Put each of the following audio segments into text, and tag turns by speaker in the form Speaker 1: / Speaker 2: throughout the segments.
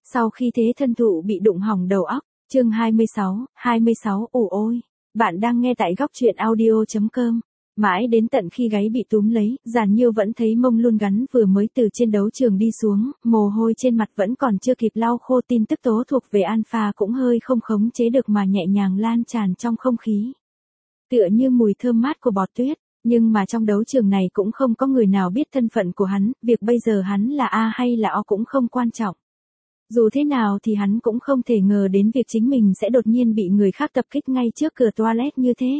Speaker 1: Sau khi thế thân thụ bị đụng hỏng đầu óc, chương 26, ủ ôi. Bạn đang nghe tại góc truyện audio.com. Mãi đến tận khi gáy bị túm lấy, Giản Nhiêu vẫn thấy mông luôn gắn vừa mới từ trên đấu trường đi xuống, mồ hôi trên mặt vẫn còn chưa kịp lau khô, tin tức tố thuộc về Alpha cũng hơi không khống chế được mà nhẹ nhàng lan tràn trong không khí. Tựa như mùi thơm mát của bọt tuyết, nhưng mà trong đấu trường này cũng không có người nào biết thân phận của hắn, việc bây giờ hắn là A hay là O cũng không quan trọng. Dù thế nào thì hắn cũng không thể ngờ đến việc chính mình sẽ đột nhiên bị người khác tập kích ngay trước cửa toilet như thế.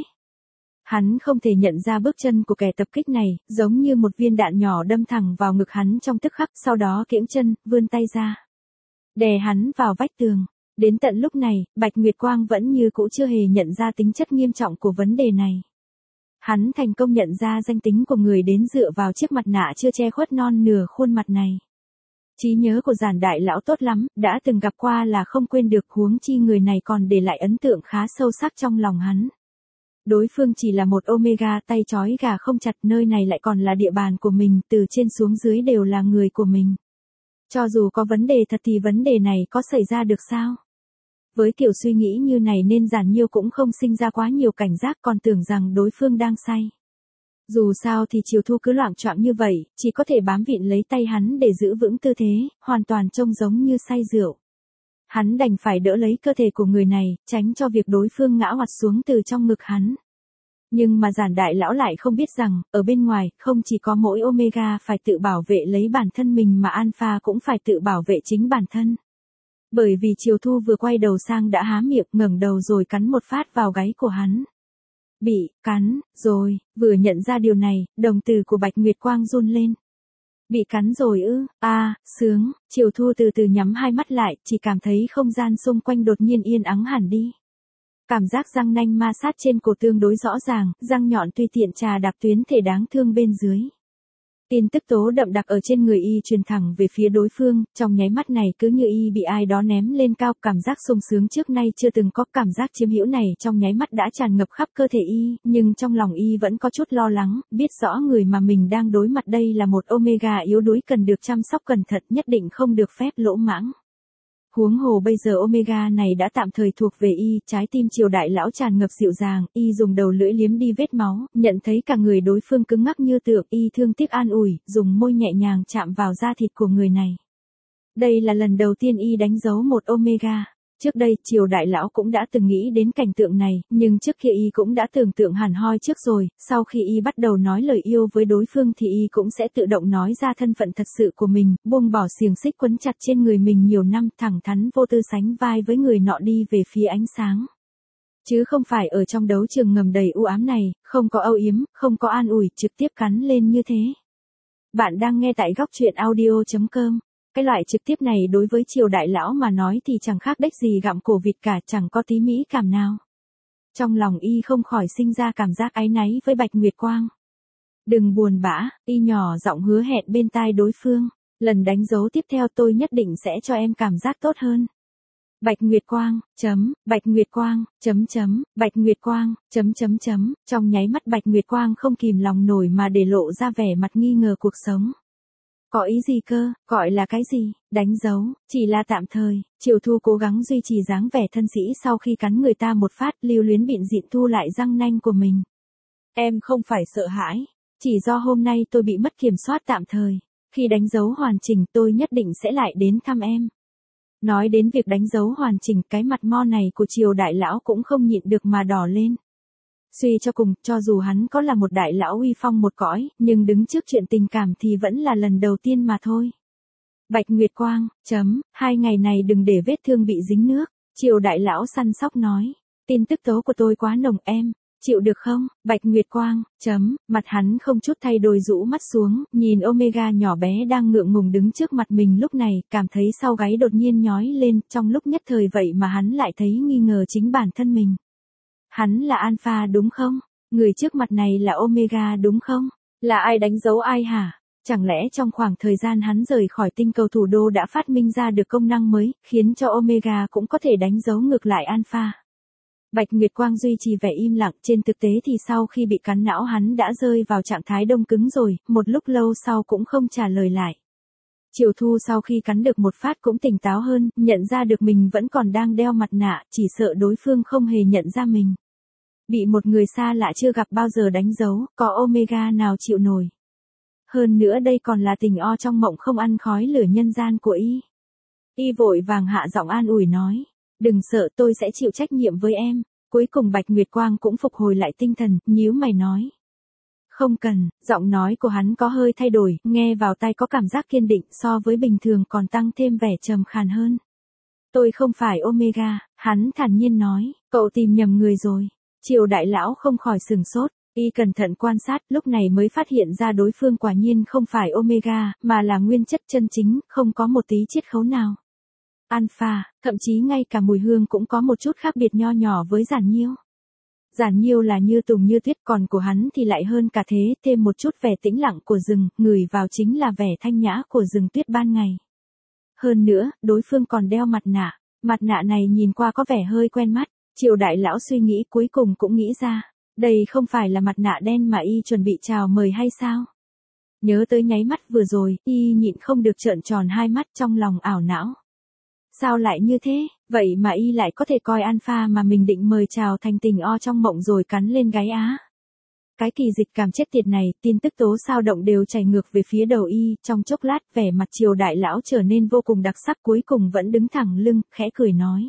Speaker 1: Hắn không thể nhận ra bước chân của kẻ tập kích này, giống như một viên đạn nhỏ đâm thẳng vào ngực hắn trong tức khắc, sau đó kiễng chân, vươn tay ra. Đè hắn vào vách tường. Đến tận lúc này, Bạch Nguyệt Quang vẫn như cũ chưa hề nhận ra tính chất nghiêm trọng của vấn đề này. Hắn thành công nhận ra danh tính của người đến dựa vào chiếc mặt nạ chưa che khuất non nửa khuôn mặt này. Trí nhớ của Giản đại lão tốt lắm, đã từng gặp qua là không quên được, huống chi người này còn để lại ấn tượng khá sâu sắc trong lòng hắn. Đối phương chỉ là một Omega tay trói gà không chặt, nơi này lại còn là địa bàn của mình, từ trên xuống dưới đều là người của mình. Cho dù có vấn đề thật thì vấn đề này có xảy ra được sao? Với kiểu suy nghĩ như này nên Giản Nhiêu cũng không sinh ra quá nhiều cảnh giác, còn tưởng rằng đối phương đang say. Dù sao thì Triều Thu cứ loạng choạng như vậy, chỉ có thể bám vịn lấy tay hắn để giữ vững tư thế, hoàn toàn trông giống như say rượu. Hắn đành phải đỡ lấy cơ thể của người này, tránh cho việc đối phương ngã hoạt xuống từ trong ngực hắn. Nhưng mà Giản đại lão lại không biết rằng, ở bên ngoài, không chỉ có mỗi Omega phải tự bảo vệ lấy bản thân mình mà Alpha cũng phải tự bảo vệ chính bản thân. Bởi vì Triều Thu vừa quay đầu sang đã há miệng, ngẩng đầu rồi cắn một phát vào gáy của hắn. Bị cắn rồi, vừa nhận ra điều này, đồng tử của Bạch Nguyệt Quang run lên. Bị cắn rồi ư? Sướng. Triều Thu từ từ nhắm hai mắt lại, chỉ cảm thấy không gian xung quanh đột nhiên yên ắng hẳn đi. Cảm giác răng nanh ma sát trên cổ tương đối rõ ràng, răng nhọn tùy tiện chà đạp tuyến thể đáng thương bên dưới. Tin tức tố đậm đặc ở trên người y truyền thẳng về phía đối phương, trong nháy mắt này cứ như y bị ai đó ném lên cao, cảm giác sung sướng trước nay chưa từng có, cảm giác chiếm hữu này trong nháy mắt đã tràn ngập khắp cơ thể y, nhưng trong lòng y vẫn có chút lo lắng, biết rõ người mà mình đang đối mặt đây là một Omega yếu đuối cần được chăm sóc cẩn thận, nhất định không được phép lỗ mãng. Huống hồ bây giờ Omega này đã tạm thời thuộc về y, trái tim Triều đại lão tràn ngập dịu dàng, y dùng đầu lưỡi liếm đi vết máu, nhận thấy cả người đối phương cứng ngắc như tượng, y thương tiếc an ủi, dùng môi nhẹ nhàng chạm vào da thịt của người này. Đây là lần đầu tiên y đánh dấu một Omega. Trước đây, Triều đại lão cũng đã từng nghĩ đến cảnh tượng này, nhưng trước kia y cũng đã tưởng tượng hẳn hoi trước rồi, sau khi y bắt đầu nói lời yêu với đối phương thì y cũng sẽ tự động nói ra thân phận thật sự của mình, buông bỏ xiềng xích quấn chặt trên người mình nhiều năm, thẳng thắn vô tư sánh vai với người nọ đi về phía ánh sáng. Chứ không phải ở trong đấu trường ngầm đầy u ám này, không có âu yếm, không có an ủi, trực tiếp cắn lên như thế. Bạn đang nghe tại góc truyện audio.com. Cái loại trực tiếp này đối với Triều đại lão mà nói thì chẳng khác đếch gì gặm cổ vịt cả, chẳng có tí mỹ cảm nào. Trong lòng y không khỏi sinh ra cảm giác áy náy với Bạch Nguyệt Quang. Đừng buồn bã, y nhỏ giọng hứa hẹn bên tai đối phương, lần đánh dấu tiếp theo tôi nhất định sẽ cho em cảm giác tốt hơn. Bạch Nguyệt Quang, Bạch Nguyệt Quang, Bạch Nguyệt Quang, trong nháy mắt Bạch Nguyệt Quang không kìm lòng nổi mà để lộ ra vẻ mặt nghi ngờ cuộc sống. Có ý gì cơ, gọi là cái gì, đánh dấu, chỉ là tạm thời. Triều Thu cố gắng duy trì dáng vẻ thân sĩ sau khi cắn người ta một phát, lưu luyến bịn dịn thu lại răng nanh của mình. Em không phải sợ hãi, chỉ do hôm nay tôi bị mất kiểm soát tạm thời, khi đánh dấu hoàn chỉnh tôi nhất định sẽ lại đến thăm em. Nói đến việc đánh dấu hoàn chỉnh, cái mặt mo này của Triều đại lão cũng không nhịn được mà đỏ lên. Suy cho cùng, cho dù hắn có là một đại lão uy phong một cõi, nhưng đứng trước chuyện tình cảm thì vẫn là lần đầu tiên mà thôi. Bạch Nguyệt Quang, 2 ngày này đừng để vết thương bị dính nước, Triều đại lão săn sóc nói. Tin tức tố của tôi quá nồng em, chịu được không? Bạch Nguyệt Quang, mặt hắn không chút thay đổi rũ mắt xuống, nhìn Omega nhỏ bé đang ngượng ngùng đứng trước mặt mình lúc này, cảm thấy sau gáy đột nhiên nhói lên, trong lúc nhất thời vậy mà hắn lại thấy nghi ngờ chính bản thân mình. Hắn là Alpha đúng không? Người trước mặt này là Omega đúng không? Là ai đánh dấu ai hả? Chẳng lẽ trong khoảng thời gian hắn rời khỏi tinh cầu thủ đô đã phát minh ra được công năng mới, khiến cho Omega cũng có thể đánh dấu ngược lại Alpha? Bạch Nguyệt Quang duy trì vẻ im lặng, trên thực tế thì sau khi bị cắn não hắn đã rơi vào trạng thái đông cứng rồi, một lúc lâu sau cũng không trả lời lại. Triều Thu sau khi cắn được một phát cũng tỉnh táo hơn, nhận ra được mình vẫn còn đang đeo mặt nạ, chỉ sợ đối phương không hề nhận ra mình. Bị một người xa lạ chưa gặp bao giờ đánh dấu, có Omega nào chịu nổi. Hơn nữa đây còn là tình o trong mộng không ăn khói lửa nhân gian của y. Y vội vàng hạ giọng an ủi nói, đừng sợ, tôi sẽ chịu trách nhiệm với em. Cuối cùng Bạch Nguyệt Quang cũng phục hồi lại tinh thần, nhíu mày nói. Không cần, giọng nói của hắn có hơi thay đổi, nghe vào tai có cảm giác kiên định, so với bình thường còn tăng thêm vẻ trầm khàn hơn. Tôi không phải Omega, hắn thản nhiên nói, cậu tìm nhầm người rồi. Triều đại lão không khỏi sừng sốt, y cẩn thận quan sát, lúc này mới phát hiện ra đối phương quả nhiên không phải Omega, mà là nguyên chất chân chính, không có một tí chiết khấu nào. Alpha, thậm chí ngay cả mùi hương cũng có một chút khác biệt nho nhỏ với Giản Nhiêu. Giản Nhiêu là như tùng như tuyết, còn của hắn thì lại hơn cả thế, thêm một chút vẻ tĩnh lặng của rừng, ngửi vào chính là vẻ thanh nhã của rừng tuyết ban ngày. Hơn nữa, đối phương còn đeo mặt nạ này nhìn qua có vẻ hơi quen mắt. Triều đại lão suy nghĩ cuối cùng cũng nghĩ ra, đây không phải là mặt nạ đen mà y chuẩn bị chào mời hay sao? Nhớ tới nháy mắt vừa rồi, y nhịn không được trợn tròn hai mắt, trong lòng ảo não. Sao lại như thế, vậy mà y lại có thể coi Alpha mà mình định mời chào thành tình o trong mộng rồi cắn lên gáy á. Cái kỳ dịch cảm chết tiệt này, tin tức tố sao động đều chảy ngược về phía đầu y, trong chốc lát vẻ mặt Triều đại lão trở nên vô cùng đặc sắc, cuối cùng vẫn đứng thẳng lưng, khẽ cười nói.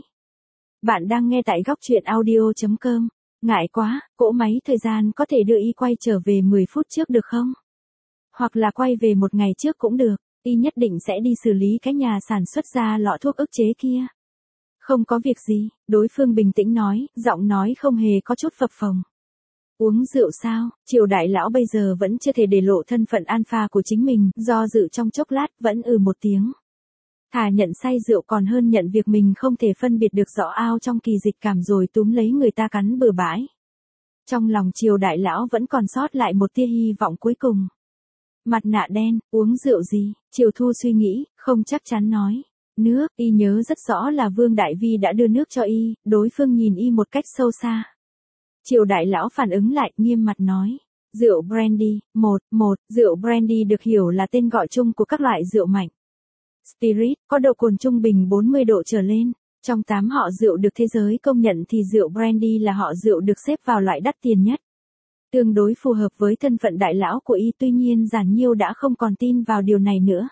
Speaker 1: Bạn đang nghe tại góc truyện audio.com. Ngại quá, cỗ máy thời gian có thể đưa y quay trở về 10 phút trước được không? Hoặc là quay về một ngày trước cũng được, y nhất định sẽ đi xử lý cái nhà sản xuất ra lọ thuốc ức chế kia. Không có việc gì, đối phương bình tĩnh nói, giọng nói không hề có chút phập phồng. Uống rượu sao? Triều đại lão bây giờ vẫn chưa thể để lộ thân phận Alpha của chính mình, do dự trong chốc lát vẫn một tiếng. Thà nhận say rượu còn hơn nhận việc mình không thể phân biệt được rõ ao trong kỳ dịch cảm rồi túm lấy người ta cắn bừa bãi. Trong lòng Triều đại lão vẫn còn sót lại một tia hy vọng cuối cùng. Mặt nạ đen, uống rượu gì? Triều Thu suy nghĩ, không chắc chắn nói. Nước, y nhớ rất rõ là Vương Đại Vi đã đưa nước cho y, đối phương nhìn y một cách sâu xa. Triều đại lão phản ứng lại, nghiêm mặt nói. Rượu brandy, rượu brandy được hiểu là tên gọi chung của các loại rượu mạnh. Spirit, có độ cồn trung bình 40 độ trở lên. Trong 8 họ rượu được thế giới công nhận thì rượu brandy là họ rượu được xếp vào loại đắt tiền nhất. Tương đối phù hợp với thân phận đại lão của y, tuy nhiên Giản Nhiêu đã không còn tin vào điều này nữa.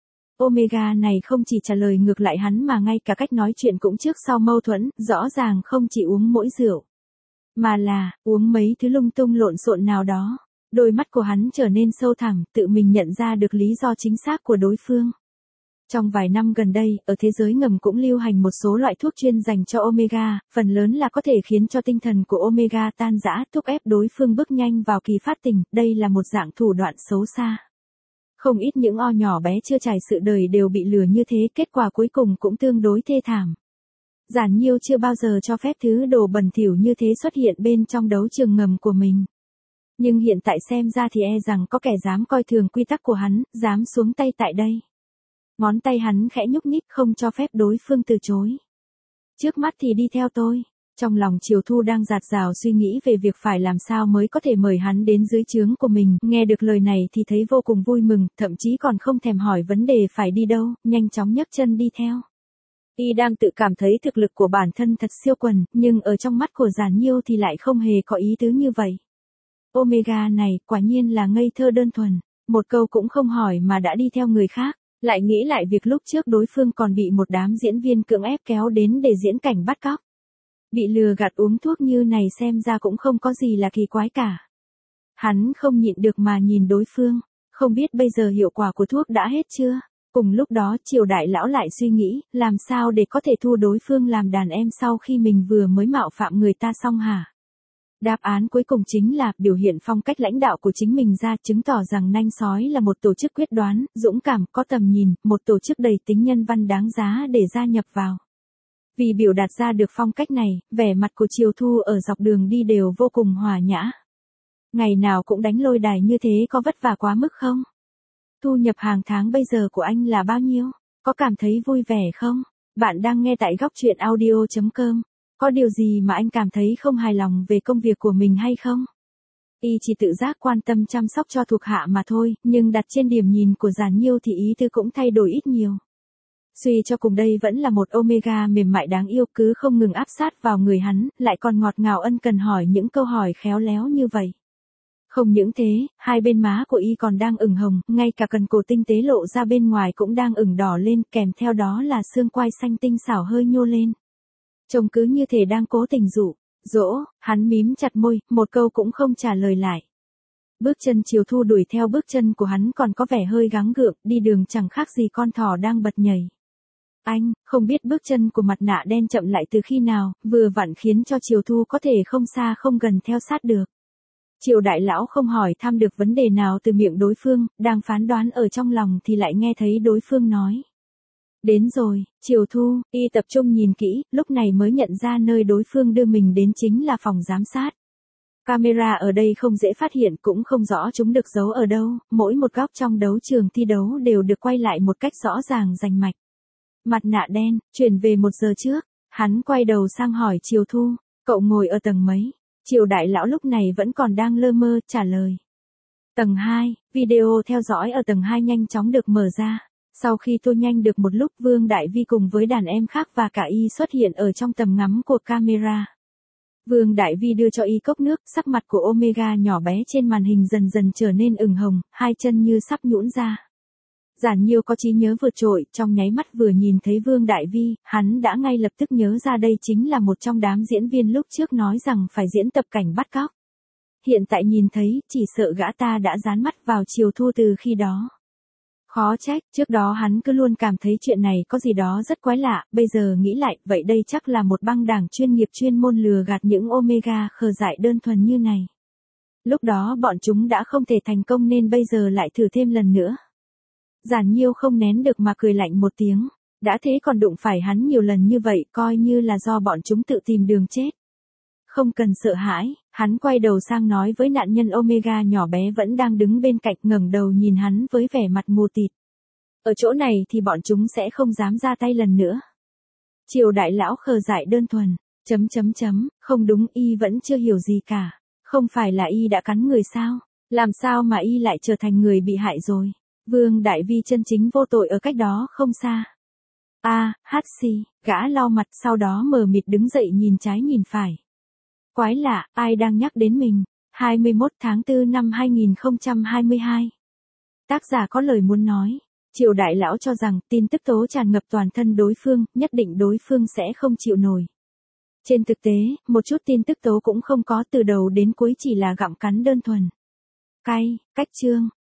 Speaker 1: Omega này không chỉ trả lời ngược lại hắn mà ngay cả cách nói chuyện cũng trước sau mâu thuẫn, rõ ràng không chỉ uống mỗi rượu. Mà là, uống mấy thứ lung tung lộn xộn nào đó. Đôi mắt của hắn trở nên sâu thẳm, tự mình nhận ra được lý do chính xác của đối phương. Trong vài năm gần đây, ở thế giới ngầm cũng lưu hành một số loại thuốc chuyên dành cho Omega, phần lớn là có thể khiến cho tinh thần của Omega tan rã, thúc ép đối phương bước nhanh vào kỳ phát tình, đây là một dạng thủ đoạn xấu xa. Không ít những o nhỏ bé chưa trải sự đời đều bị lừa như thế, kết quả cuối cùng cũng tương đối thê thảm. Giản Nhiêu chưa bao giờ cho phép thứ đồ bẩn thỉu như thế xuất hiện bên trong đấu trường ngầm của mình. Nhưng hiện tại xem ra thì e rằng có kẻ dám coi thường quy tắc của hắn, dám xuống tay tại đây. Ngón tay hắn khẽ nhúc nhích không cho phép đối phương từ chối. Trước mắt thì đi theo tôi. Trong lòng Triều Thu đang dạt dào suy nghĩ về việc phải làm sao mới có thể mời hắn đến dưới trướng của mình. Nghe được lời này thì thấy vô cùng vui mừng, thậm chí còn không thèm hỏi vấn đề phải đi đâu, nhanh chóng nhấc chân đi theo. Y đang tự cảm thấy thực lực của bản thân thật siêu quần, nhưng ở trong mắt của Giản Nhiêu thì lại không hề có ý tứ như vậy. Omega này quả nhiên là ngây thơ đơn thuần, một câu cũng không hỏi mà đã đi theo người khác. Lại nghĩ lại việc lúc trước đối phương còn bị một đám diễn viên cưỡng ép kéo đến để diễn cảnh bắt cóc. Bị lừa gạt uống thuốc như này xem ra cũng không có gì là kỳ quái cả. Hắn không nhịn được mà nhìn đối phương, không biết bây giờ hiệu quả của thuốc đã hết chưa. Cùng lúc đó Triều đại lão lại suy nghĩ, làm sao để có thể thu đối phương làm đàn em sau khi mình vừa mới mạo phạm người ta xong hả? Đáp án cuối cùng chính là biểu hiện phong cách lãnh đạo của chính mình ra, chứng tỏ rằng Nanh Sói là một tổ chức quyết đoán, dũng cảm, có tầm nhìn, một tổ chức đầy tính nhân văn đáng giá để gia nhập vào. Vì biểu đạt ra được phong cách này, vẻ mặt của Triều Thu ở dọc đường đi đều vô cùng hòa nhã. Ngày nào cũng đánh lôi đài như thế có vất vả quá mức không? Thu nhập hàng tháng bây giờ của anh là bao nhiêu? Có cảm thấy vui vẻ không? Bạn đang nghe tại góc truyện audio.com. Có điều gì mà anh cảm thấy không hài lòng về công việc của mình hay không? Y chỉ tự giác quan tâm chăm sóc cho thuộc hạ mà thôi, nhưng đặt trên điểm nhìn của Giản Nhiêu thì ý tư cũng thay đổi ít nhiều. Suy cho cùng đây vẫn là một Omega mềm mại đáng yêu, cứ không ngừng áp sát vào người hắn, lại còn ngọt ngào ân cần hỏi những câu hỏi khéo léo như vậy. Không những thế, hai bên má của Y còn đang ửng hồng, ngay cả cần cổ tinh tế lộ ra bên ngoài cũng đang ửng đỏ lên, kèm theo đó là xương quai xanh tinh xảo hơi nhô lên. Trông cứ như thể đang cố tình dỗ, hắn mím chặt môi, một câu cũng không trả lời lại. Bước chân Chiều Thu đuổi theo bước chân của hắn còn có vẻ hơi gắng gượng, đi đường chẳng khác gì con thỏ đang bật nhảy. Anh, không biết bước chân của mặt nạ đen chậm lại từ khi nào, vừa vặn khiến cho Chiều Thu có thể không xa không gần theo sát được. Triệu đại lão không hỏi thăm được vấn đề nào từ miệng đối phương, đang phán đoán ở trong lòng thì lại nghe thấy đối phương nói. Đến rồi, Chiều Thu, Y tập trung nhìn kỹ, lúc này mới nhận ra nơi đối phương đưa mình đến chính là phòng giám sát. Camera ở đây không dễ phát hiện, cũng không rõ chúng được giấu ở đâu, mỗi một góc trong đấu trường thi đấu đều được quay lại một cách rõ ràng rành mạch. Mặt nạ đen, chuyển về 1 giờ trước, hắn quay đầu sang hỏi Chiều Thu, cậu ngồi ở tầng mấy? Triều đại lão lúc này vẫn còn đang lơ mơ, trả lời. Tầng 2, video theo dõi ở tầng 2 nhanh chóng được mở ra. Sau khi tua nhanh được một lúc, Vương Đại Vi cùng với đàn em khác và cả Y xuất hiện ở trong tầm ngắm của camera. Vương Đại Vi đưa cho Y cốc nước, sắc mặt của Omega nhỏ bé trên màn hình dần dần trở nên ửng hồng, hai chân như sắp nhũn ra. Giản Nhiêu có trí nhớ vượt trội, trong nháy mắt vừa nhìn thấy Vương Đại Vi, hắn đã ngay lập tức nhớ ra đây chính là một trong đám diễn viên lúc trước nói rằng phải diễn tập cảnh bắt cóc. Hiện tại nhìn thấy, chỉ sợ gã ta đã dán mắt vào Chiều Thu từ khi đó. Khó trách, trước đó hắn cứ luôn cảm thấy chuyện này có gì đó rất quái lạ, bây giờ nghĩ lại, vậy đây chắc là một băng đảng chuyên nghiệp chuyên môn lừa gạt những Omega khờ dại đơn thuần như này. Lúc đó bọn chúng đã không thể thành công nên bây giờ lại thử thêm lần nữa. Giản Nhiêu không nén được mà cười lạnh một tiếng, đã thế còn đụng phải hắn nhiều lần như vậy, coi như là do bọn chúng tự tìm đường chết. Không cần sợ hãi, hắn quay đầu sang nói với nạn nhân Omega nhỏ bé vẫn đang đứng bên cạnh, ngẩng đầu nhìn hắn với vẻ mặt mù tịt. Ở chỗ này thì bọn chúng sẽ không dám ra tay lần nữa. Triều đại lão khờ dại đơn thuần, không đúng, Y vẫn chưa hiểu gì cả. Không phải là Y đã cắn người sao? Làm sao mà Y lại trở thành người bị hại rồi? Vương Đại Vi chân chính vô tội ở cách đó không xa. Gã lau mặt, sau đó mờ mịt đứng dậy nhìn trái nhìn phải. Quái lạ, ai đang nhắc đến mình? 21 tháng 4 năm 2022. Tác giả có lời muốn nói. Triều đại lão cho rằng tin tức tố tràn ngập toàn thân đối phương, nhất định đối phương sẽ không chịu nổi. Trên thực tế, một chút tin tức tố cũng không có, từ đầu đến cuối chỉ là gặm cắn đơn thuần. Cách chương,